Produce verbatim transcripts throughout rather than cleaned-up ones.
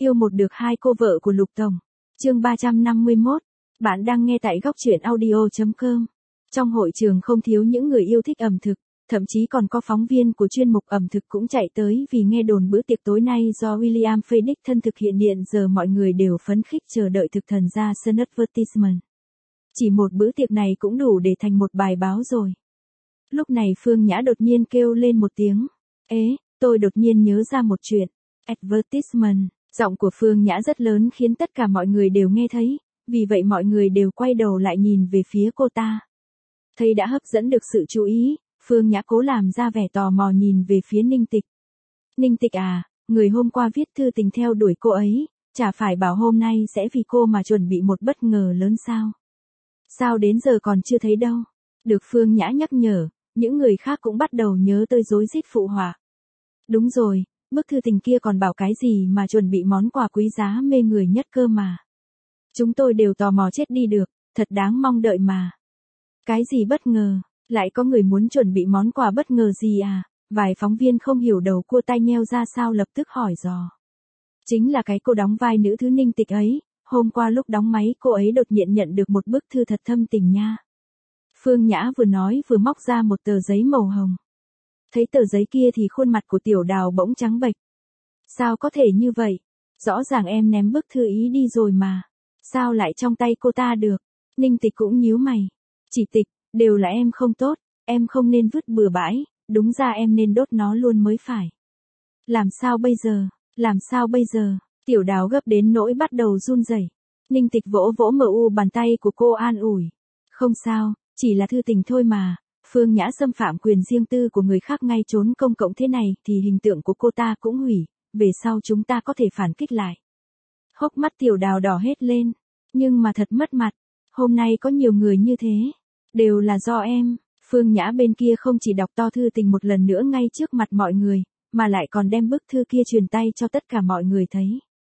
Yêu một được hai cô vợ của Lục Tổng. Chương ba trăm năm mươi mốt. Bạn đang nghe tại góc truyện audio chấm com. Trong hội trường không thiếu những người yêu thích ẩm thực, thậm chí còn có phóng viên của chuyên mục ẩm thực cũng chạy tới vì nghe đồn bữa tiệc tối nay do William Fay đích thân thực hiện, hiện giờ mọi người đều phấn khích chờ đợi thực thần ra sân advertisement. Chỉ một bữa tiệc này cũng đủ để thành một bài báo rồi. Lúc này Phương Nhã đột nhiên kêu lên một tiếng. Ế, tôi đột nhiên nhớ ra một chuyện. Advertisement. Giọng của Phương Nhã rất lớn khiến tất cả mọi người đều nghe thấy, vì vậy mọi người đều quay đầu lại nhìn về phía cô ta. Thấy đã hấp dẫn được sự chú ý, Phương Nhã cố làm ra vẻ tò mò nhìn về phía Ninh Tịch. Ninh Tịch à, người hôm qua viết thư tình theo đuổi cô ấy, chả phải bảo hôm nay sẽ vì cô mà chuẩn bị một bất ngờ lớn sao? Sao đến giờ còn chưa thấy đâu? Được Phương Nhã nhắc nhở, những người khác cũng bắt đầu nhớ tới rối rít phụ họa. Đúng rồi, bức thư tình kia còn bảo cái gì mà chuẩn bị món quà quý giá mê người nhất cơ mà. Chúng tôi đều tò mò chết đi được, thật đáng mong đợi mà. Cái gì bất ngờ, lại có người muốn chuẩn bị món quà bất ngờ gì à? Vài phóng viên không hiểu đầu cua tai nheo ra sao lập tức hỏi dò. Chính là cái cô đóng vai nữ thứ Ninh Tịch ấy, hôm qua lúc đóng máy cô ấy đột nhiên nhận được một bức thư thật thâm tình nha. Phương Nhã vừa nói vừa móc ra một tờ giấy màu hồng. Thấy tờ giấy kia thì khuôn mặt của Tiểu Đào bỗng trắng bệch. Sao có thể như vậy? Rõ ràng em ném bức thư ý đi rồi mà. Sao lại trong tay cô ta được? Ninh Tịch cũng nhíu mày. Chị Tịch, đều là em không tốt, em không nên vứt bừa bãi, đúng ra em nên đốt nó luôn mới phải. Làm sao bây giờ? Làm sao bây giờ? Tiểu Đào gấp đến nỗi bắt đầu run rẩy. Ninh Tịch vỗ vỗ mờ u bàn tay của cô an ủi. Không sao, chỉ là thư tình thôi mà. Phương Nhã xâm phạm quyền riêng tư của người khác ngay trốn công cộng thế này thì hình tượng của cô ta cũng hủy, về sau chúng ta có thể phản kích lại. Hốc mắt Tiểu Đào đỏ hết lên, nhưng mà thật mất mặt, hôm nay có nhiều người như thế, đều là do em. Phương Nhã bên kia không chỉ đọc to thư tình một lần nữa ngay trước mặt mọi người, mà lại còn đem bức thư kia truyền tay cho tất cả mọi người thấy.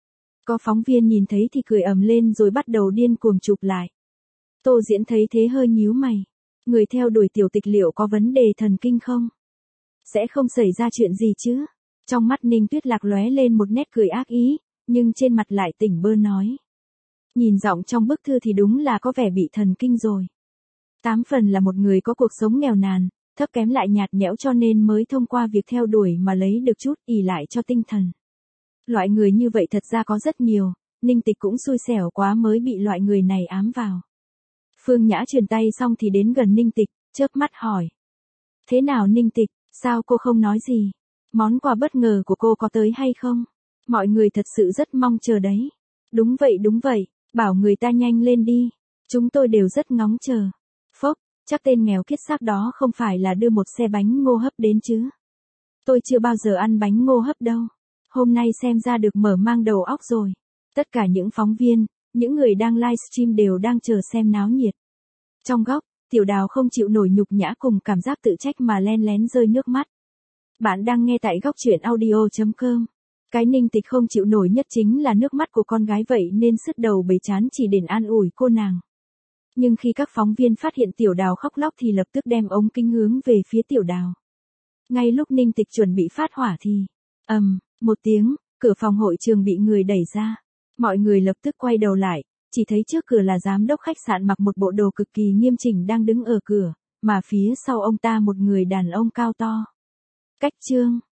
Có phóng viên nhìn thấy thì cười ầm lên rồi bắt đầu điên cuồng chụp lại. Tô Diễn thấy thế hơi nhíu mày. Người theo đuổi Tiểu Tịch liệu có vấn đề thần kinh không? Sẽ không xảy ra chuyện gì chứ? Trong mắt Ninh Tuyết Lạc lóe lên một nét cười ác ý, nhưng trên mặt lại tỉnh bơ nói. Nhìn giọng trong bức thư thì đúng là có vẻ bị thần kinh rồi. Tám phần là một người có cuộc sống nghèo nàn, thấp kém lại nhạt nhẽo cho nên mới thông qua việc theo đuổi mà lấy được chút ỷ lại cho tinh thần. Loại người như vậy thật ra có rất nhiều, Ninh Tịch cũng xui xẻo quá mới bị loại người này ám vào. Phương Nhã truyền tay xong thì đến gần Ninh Tịch, chớp mắt hỏi. Thế nào Ninh Tịch, sao cô không nói gì? Món quà bất ngờ của cô có tới hay không? Mọi người thật sự rất mong chờ đấy. Đúng vậy đúng vậy, bảo người ta nhanh lên đi. Chúng tôi đều rất ngóng chờ. Phốc, chắc tên nghèo kiết xác đó không phải là đưa một xe bánh ngô hấp đến chứ? Tôi chưa bao giờ ăn bánh ngô hấp đâu. Hôm nay xem ra được mở mang đầu óc rồi. Tất cả những phóng viên, những người đang livestream đều đang chờ xem náo nhiệt. Trong góc, Tiểu Đào không chịu nổi nhục nhã cùng cảm giác tự trách mà len lén rơi nước mắt. Bạn đang nghe tại góc truyện audio chấm com. Cái Ninh Tịch không chịu nổi nhất chính là nước mắt của con gái vậy nên sứt đầu bầy chán chỉ để an ủi cô nàng. Nhưng khi các phóng viên phát hiện Tiểu Đào khóc lóc thì lập tức đem ống kính hướng về phía Tiểu Đào. Ngay lúc Ninh Tịch chuẩn bị phát hỏa thì, ầm, um, một tiếng, cửa phòng hội trường bị người đẩy ra. Mọi người lập tức quay đầu lại, chỉ thấy trước cửa là giám đốc khách sạn mặc một bộ đồ cực kỳ nghiêm chỉnh đang đứng ở cửa, mà phía sau ông ta một người đàn ông cao to. Cách Trương,